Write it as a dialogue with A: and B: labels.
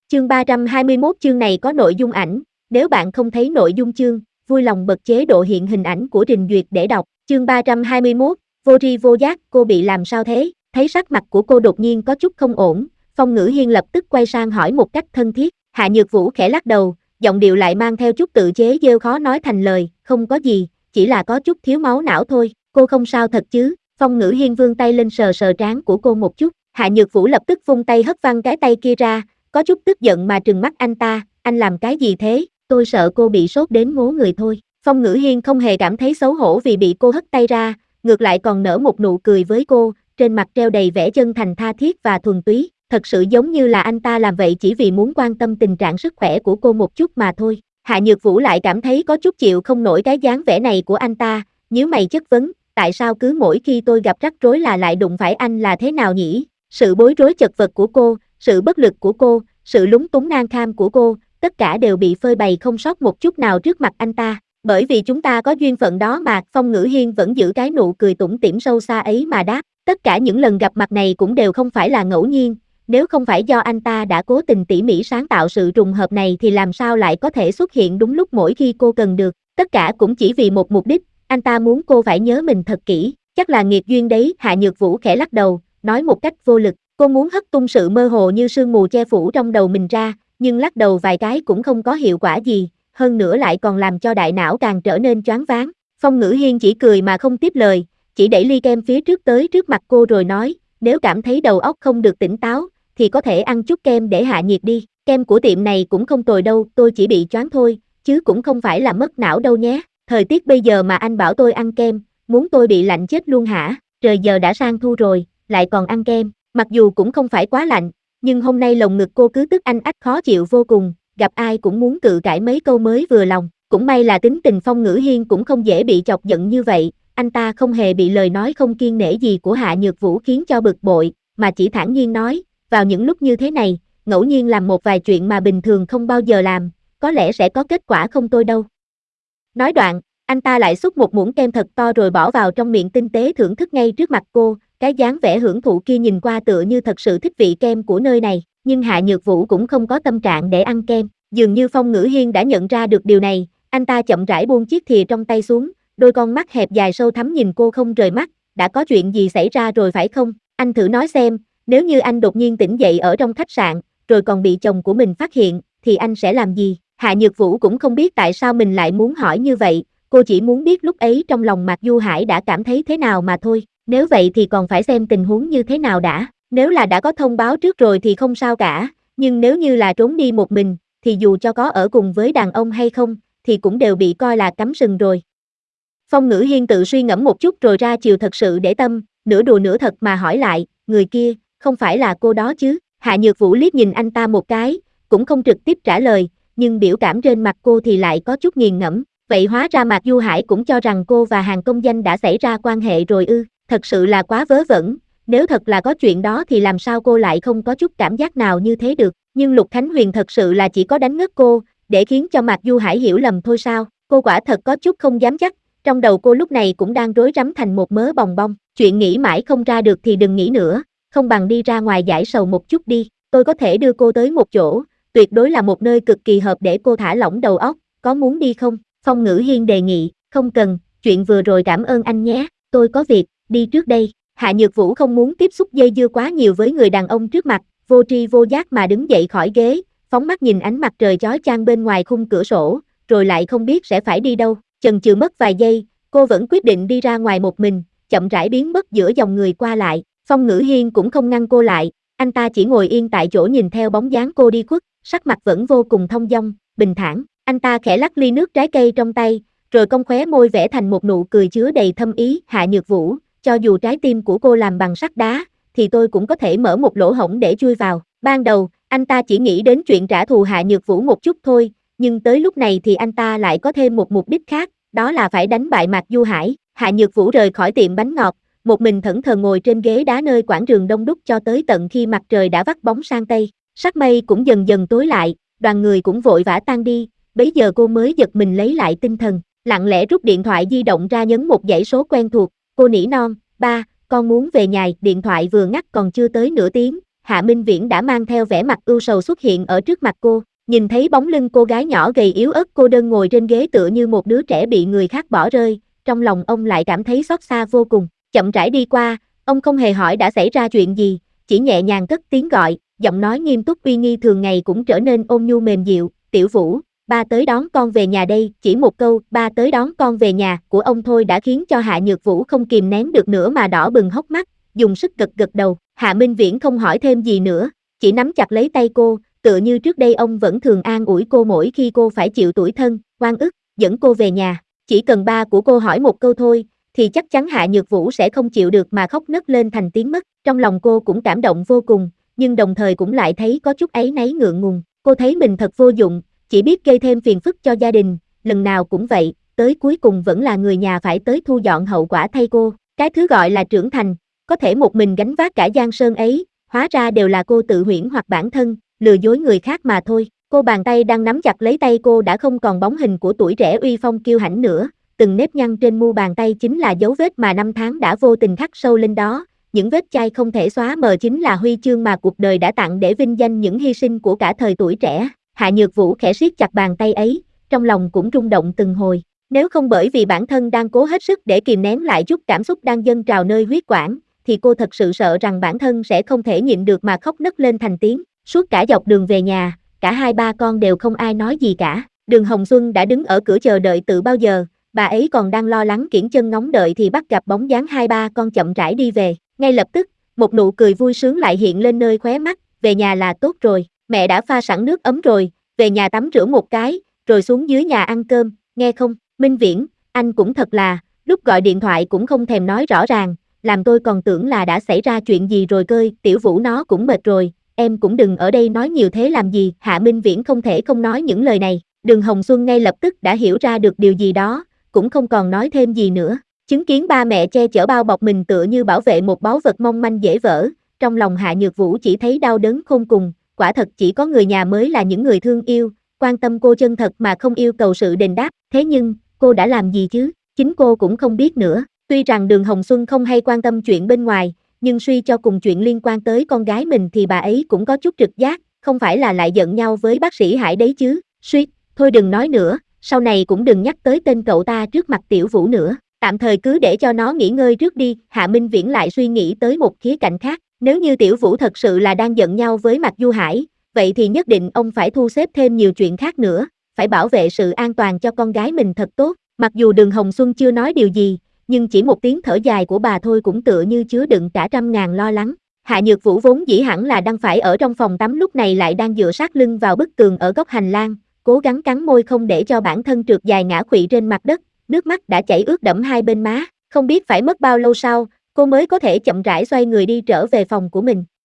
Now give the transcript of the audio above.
A: Chương 321 chương này có nội dung ảnh, nếu bạn không thấy nội dung chương, vui lòng bật chế độ hiện hình ảnh của trình duyệt để đọc. Chương 321, vô tri vô giác, cô bị làm sao thế? Thấy sắc mặt của cô đột nhiên có chút không ổn, Phong Ngữ Hiên lập tức quay sang hỏi một cách thân thiết. Hạ Nhược Vũ khẽ lắc đầu, giọng điệu lại mang theo chút tự chế giễu khó nói thành lời, không có gì, chỉ là có chút thiếu máu não thôi, cô không sao thật chứ? Phong Ngữ Hiên vươn tay lên sờ sờ trán của cô một chút, Hạ Nhược Vũ lập tức vung tay hất văng cái tay kia ra, có chút tức giận mà trừng mắt anh ta, anh làm cái gì thế? Tôi sợ cô bị sốt đến ngố người thôi. Phong Ngữ Hiên không hề cảm thấy xấu hổ vì bị cô hất tay ra, ngược lại còn nở một nụ cười với cô, trên mặt treo đầy vẻ chân thành tha thiết và thuần túy, thật sự giống như là anh ta làm vậy chỉ vì muốn quan tâm tình trạng sức khỏe của cô một chút mà thôi. Hạ Nhược Vũ lại cảm thấy có chút chịu không nổi cái dáng vẻ này của anh ta, nhíu mày chất vấn, tại sao cứ mỗi khi tôi gặp rắc rối là lại đụng phải anh là thế nào nhỉ? Sự bối rối chật vật của cô, sự bất lực của cô, sự lúng túng nan kham của cô, tất cả đều bị phơi bày không sót một chút nào trước mặt anh ta. Bởi vì chúng ta có duyên phận đó mà, Phong Ngữ Hiên vẫn giữ cái nụ cười tủm tỉm sâu xa ấy mà đáp, tất cả những lần gặp mặt này cũng đều không phải là ngẫu nhiên, nếu không phải do anh ta đã cố tình tỉ mỉ sáng tạo sự trùng hợp này thì làm sao lại có thể xuất hiện đúng lúc mỗi khi cô cần được, tất cả cũng chỉ vì một mục đích, anh ta muốn cô phải nhớ mình thật kỹ, chắc là nghiệt duyên đấy. Hạ Nhược Vũ khẽ lắc đầu, nói một cách vô lực, cô muốn hất tung sự mơ hồ như sương mù che phủ trong đầu mình ra, nhưng lắc đầu vài cái cũng không có hiệu quả gì, hơn nữa lại còn làm cho đại não càng trở nên choáng váng. Phong Ngữ Hiên chỉ cười mà không tiếp lời, chỉ đẩy ly kem phía trước tới trước mặt cô rồi nói, nếu cảm thấy đầu óc không được tỉnh táo, thì có thể ăn chút kem để hạ nhiệt đi, kem của tiệm này cũng không tồi đâu, tôi chỉ bị choáng thôi, chứ cũng không phải là mất não đâu nhé, thời tiết bây giờ mà anh bảo tôi ăn kem, muốn tôi bị lạnh chết luôn hả, trời giờ đã sang thu rồi, lại còn ăn kem, mặc dù cũng không phải quá lạnh, nhưng hôm nay lồng ngực cô cứ tức anh ách khó chịu vô cùng, gặp ai cũng muốn cự cãi mấy câu mới vừa lòng, cũng may là tính tình Phong Ngữ Hiên cũng không dễ bị chọc giận như vậy, anh ta không hề bị lời nói không kiêng nể gì của Hạ Nhược Vũ khiến cho bực bội, mà chỉ thản nhiên nói, vào những lúc như thế này, ngẫu nhiên làm một vài chuyện mà bình thường không bao giờ làm, có lẽ sẽ có kết quả không tồi đâu. Nói đoạn, anh ta lại xúc một muỗng kem thật to rồi bỏ vào trong miệng tinh tế thưởng thức ngay trước mặt cô, cái dáng vẻ hưởng thụ kia nhìn qua tựa như thật sự thích vị kem của nơi này, nhưng Hạ Nhược Vũ cũng không có tâm trạng để ăn kem, dường như Phong Ngữ Hiên đã nhận ra được điều này, anh ta chậm rãi buông chiếc thìa trong tay xuống, đôi con mắt hẹp dài sâu thẳm nhìn cô không rời mắt, đã có chuyện gì xảy ra rồi phải không? Anh thử nói xem, nếu như anh đột nhiên tỉnh dậy ở trong khách sạn, rồi còn bị chồng của mình phát hiện, thì anh sẽ làm gì? Hạ Nhược Vũ cũng không biết tại sao mình lại muốn hỏi như vậy, cô chỉ muốn biết lúc ấy trong lòng Mạc Du Hải đã cảm thấy thế nào mà thôi, nếu vậy thì còn phải xem tình huống như thế nào đã, nếu là đã có thông báo trước rồi thì không sao cả, nhưng nếu như là trốn đi một mình, thì dù cho có ở cùng với đàn ông hay không, thì cũng đều bị coi là cắm sừng rồi. Phong Ngữ Hiên tự suy ngẫm một chút rồi ra chiều thật sự để tâm, nửa đùa nửa thật mà hỏi lại, người kia, không phải là cô đó chứ? Hạ Nhược Vũ liếc nhìn anh ta một cái, cũng không trực tiếp trả lời, nhưng biểu cảm trên mặt cô thì lại có chút nghiền ngẫm, vậy hóa ra Mạc Du Hải cũng cho rằng cô và Hàn Công Danh đã xảy ra quan hệ rồi ư, thật sự là quá vớ vẩn, nếu thật là có chuyện đó thì làm sao cô lại không có chút cảm giác nào như thế được, nhưng Lục Khánh Huyền thật sự là chỉ có đánh ngất cô, để khiến cho Mạc Du Hải hiểu lầm thôi sao, cô quả thật có chút không dám chắc, trong đầu cô lúc này cũng đang rối rắm thành một mớ bòng bong, chuyện nghĩ mãi không ra được thì đừng nghĩ nữa, không bằng đi ra ngoài giải sầu một chút đi, tôi có thể đưa cô tới một chỗ, tuyệt đối là một nơi cực kỳ hợp để cô thả lỏng đầu óc, có muốn đi không? Phong Ngữ Hiên đề nghị, không cần, chuyện vừa rồi cảm ơn anh nhé, tôi có việc, đi trước đây. Hạ Nhược Vũ không muốn tiếp xúc dây dưa quá nhiều với người đàn ông trước mặt, vô tri vô giác mà đứng dậy khỏi ghế, phóng mắt nhìn ánh mặt trời chói chang bên ngoài khung cửa sổ, rồi lại không biết sẽ phải đi đâu, chần chừ mất vài giây, cô vẫn quyết định đi ra ngoài một mình, chậm rãi biến mất giữa dòng người qua lại. Phong Ngữ Hiên cũng không ngăn cô lại, anh ta chỉ ngồi yên tại chỗ nhìn theo bóng dáng cô đi khuất, sắc mặt vẫn vô cùng thong dong, bình thản. Anh ta khẽ lắc ly nước trái cây trong tay, rồi cong khóe môi vẽ thành một nụ cười chứa đầy thâm ý. Hạ Nhược Vũ, cho dù trái tim của cô làm bằng sắt đá, thì tôi cũng có thể mở một lỗ hổng để chui vào. Ban đầu, anh ta chỉ nghĩ đến chuyện trả thù Hạ Nhược Vũ một chút thôi, nhưng tới lúc này thì anh ta lại có thêm một mục đích khác, đó là phải đánh bại Mạc Du Hải. Hạ Nhược Vũ rời khỏi tiệm bánh ngọt, một mình thẫn thờ ngồi trên ghế đá nơi quảng trường đông đúc cho tới tận khi mặt trời đã vắt bóng sang tây, sắc mây cũng dần dần tối lại, đoàn người cũng vội vã tan đi, bấy giờ cô mới giật mình lấy lại tinh thần, lặng lẽ rút điện thoại di động ra nhấn một dãy số quen thuộc, cô nỉ non, ba, con muốn về nhà, điện thoại vừa ngắt còn chưa tới nửa tiếng, Hạ Minh Viễn đã mang theo vẻ mặt ưu sầu xuất hiện ở trước mặt cô. Nhìn thấy bóng lưng cô gái nhỏ gầy yếu ớt cô đơn ngồi trên ghế tựa như một đứa trẻ bị người khác bỏ rơi, trong lòng ông lại cảm thấy xót xa vô cùng. Chậm rãi đi qua, ông không hề hỏi đã xảy ra chuyện gì, chỉ nhẹ nhàng cất tiếng gọi, giọng nói nghiêm túc uy nghi thường ngày cũng trở nên ôn nhu mềm dịu. Tiểu Vũ, ba tới đón con về nhà đây. Chỉ một câu ba tới đón con về nhà của ông thôi đã khiến cho Hạ Nhược Vũ không kìm nén được nữa mà đỏ bừng hốc mắt, dùng sức gật gật đầu. Hạ Minh Viễn không hỏi thêm gì nữa, chỉ nắm chặt lấy tay cô, tựa như trước đây ông vẫn thường an ủi cô mỗi khi cô phải chịu tủi thân, oan ức, dẫn cô về nhà. Chỉ cần ba của cô hỏi một câu thôi, thì chắc chắn Hạ Nhược Vũ sẽ không chịu được mà khóc nấc lên thành tiếng mất. Trong lòng cô cũng cảm động vô cùng, nhưng đồng thời cũng lại thấy có chút áy náy ngượng ngùng. Cô thấy mình thật vô dụng, chỉ biết gây thêm phiền phức cho gia đình, lần nào cũng vậy, tới cuối cùng vẫn là người nhà phải tới thu dọn hậu quả thay cô. Cái thứ gọi là trưởng thành, có thể một mình gánh vác cả giang sơn ấy, hóa ra đều là cô tự huyễn hoặc bản thân, lừa dối người khác mà thôi. Cô bàn tay đang nắm chặt lấy tay cô đã không còn bóng hình của tuổi trẻ uy phong kiêu hãnh nữa, từng nếp nhăn trên mu bàn tay chính là dấu vết mà năm tháng đã vô tình khắc sâu lên đó, những vết chai không thể xóa mờ chính là huy chương mà cuộc đời đã tặng để vinh danh những hy sinh của cả thời tuổi trẻ. Hạ Nhược Vũ khẽ siết chặt bàn tay ấy, trong lòng cũng rung động từng hồi. Nếu không bởi vì bản thân đang cố hết sức để kìm nén lại chút cảm xúc đang dâng trào nơi huyết quản, thì cô thật sự sợ rằng bản thân sẽ không thể nhịn được mà khóc nấc lên thành tiếng. Suốt cả dọc đường về nhà, cả hai ba con đều không ai nói gì cả. Đường Hồng Xuân đã đứng ở cửa chờ đợi từ bao giờ, bà ấy còn đang lo lắng kiễng chân ngóng đợi thì bắt gặp bóng dáng hai ba con chậm rãi đi về. Ngay lập tức, một nụ cười vui sướng lại hiện lên nơi khóe mắt, về nhà là tốt rồi, mẹ đã pha sẵn nước ấm rồi, về nhà tắm rửa một cái, rồi xuống dưới nhà ăn cơm, nghe không? Minh Viễn, anh cũng thật là, lúc gọi điện thoại cũng không thèm nói rõ ràng, làm tôi còn tưởng là đã xảy ra chuyện gì rồi cơ. Tiểu Vũ nó cũng mệt rồi, em cũng đừng ở đây nói nhiều thế làm gì. Hạ Minh Viễn không thể không nói những lời này. Đường Hồng Xuân ngay lập tức đã hiểu ra được điều gì đó, cũng không còn nói thêm gì nữa. Chứng kiến ba mẹ che chở bao bọc mình tựa như bảo vệ một báu vật mong manh dễ vỡ, trong lòng Hạ Nhược Vũ chỉ thấy đau đớn khôn cùng. Quả thật chỉ có người nhà mới là những người thương yêu, quan tâm cô chân thật mà không yêu cầu sự đền đáp. Thế nhưng, cô đã làm gì chứ? Chính cô cũng không biết nữa. Tuy rằng Đường Hồng Xuân không hay quan tâm chuyện bên ngoài, nhưng suy cho cùng chuyện liên quan tới con gái mình thì bà ấy cũng có chút trực giác, không phải là lại giận nhau với bác sĩ Hải đấy chứ. Suýt, thôi đừng nói nữa, sau này cũng đừng nhắc tới tên cậu ta trước mặt Tiểu Vũ nữa. Tạm thời cứ để cho nó nghỉ ngơi trước đi. Hạ Minh Viễn lại suy nghĩ tới một khía cạnh khác. Nếu như Tiểu Vũ thật sự là đang giận nhau với Mạc Du Hải, vậy thì nhất định ông phải thu xếp thêm nhiều chuyện khác nữa, phải bảo vệ sự an toàn cho con gái mình thật tốt. Mặc dù Đường Hồng Xuân chưa nói điều gì, nhưng chỉ một tiếng thở dài của bà thôi cũng tựa như chứa đựng cả trăm ngàn lo lắng. Hạ Nhược Vũ vốn dĩ hẳn là đang phải ở trong phòng tắm lúc này lại đang dựa sát lưng vào bức tường ở góc hành lang, cố gắng cắn môi không để cho bản thân trượt dài ngã khuỵu trên mặt đất, nước mắt đã chảy ướt đẫm hai bên má. Không biết phải mất bao lâu sau, cô mới có thể chậm rãi xoay người đi trở về phòng của mình.